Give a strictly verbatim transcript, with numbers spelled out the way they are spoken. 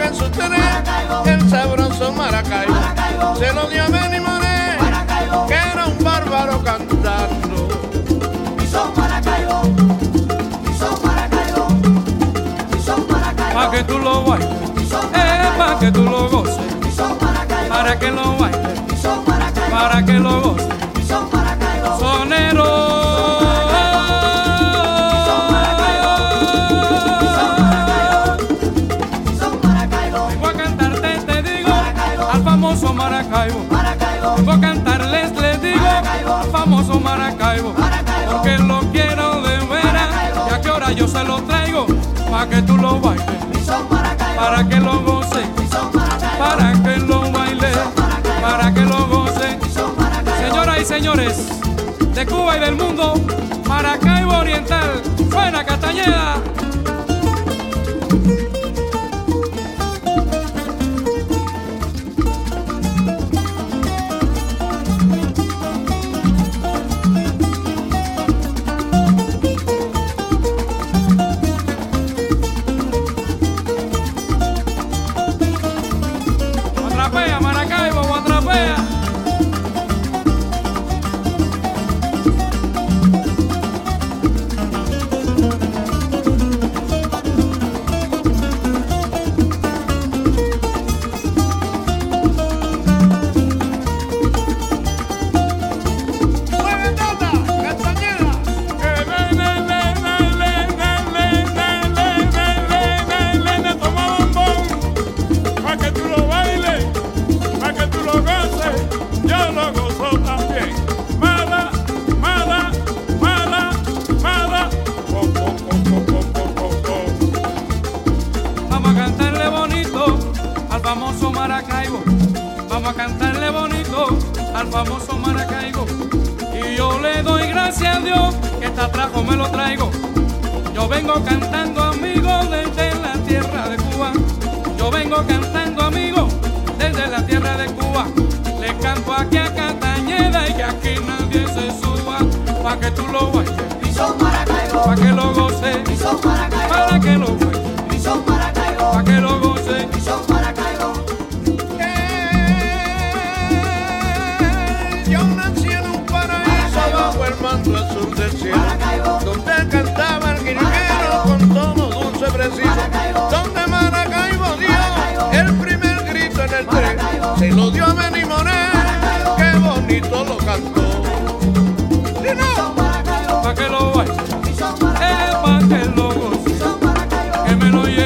en su tren, el sabroso Maracaibo, se lo dio a Benny Moré, que era un bárbaro cantando. Y son Maracaibo, y son Maracaibo, y son Maracaibo. Pa' que tú lo bailes, eh, pa' que tú lo goces, Y son Maracaibo, para que lo bailes, y son Maracaibo, para que lo goces. y son Maracaibo. Sonero. Maracaibo, Maracaibo, vengo a cantarles, les digo, Maracaibo, al famoso Maracaibo, Maracaibo, porque lo quiero de veras, y a qué hora yo se lo traigo, para que tú lo bailes, y son Maracaibo, para que lo goces, y son Maracaibo, para que lo bailes, para que lo goces. y son Maracaibo. Señoras y señores, de Cuba y del mundo, Maracaibo Oriental, suena Castañeda. Atrapea, Maracaibo, atrapea. ¡Mueve nota, Castañeda! Toma bombón, pa' que tú lo bailes, pa' que tú lo goces, yo lo gozo también. Mara, mara, mara, mara. Po, po, po, po, po, po, po, po. Vamos a cantarle bonito al famoso Maracaibo. Vamos a cantarle bonito al famoso Maracaibo. Y yo le doy gracias a Dios que este atrajo me lo traigo. Yo vengo cantando, amigo, desde la tierra de Cuba. Yo vengo cantando, amigo, desde la tierra de Cuba. Le canto aquí a Castañeda y que aquí nadie se suba. Pa' que tú lo bailes, Y son Maracaibo, pa' que lo goces, y son Maracaibo, para que lo bailes, y son Maracaibo, pa' que lo goces. y son Maracaibo. Eh, Yo nací en un paraíso bajo el manto azul del cielo, Maracaibo, donde cantaba el guiriguero con tono dulce preciso, Maracaibo, donde Maracaibo dio el primer grito en el tren, Maracaibo, se lo dio a Benny Moré, Maracaibo, qué bonito lo cantó. y son Maracaibo, Pa' que lo bailes, y son eh, Maracaibo, pa' que lo goces, y son Maracaibo. que me lo lleve.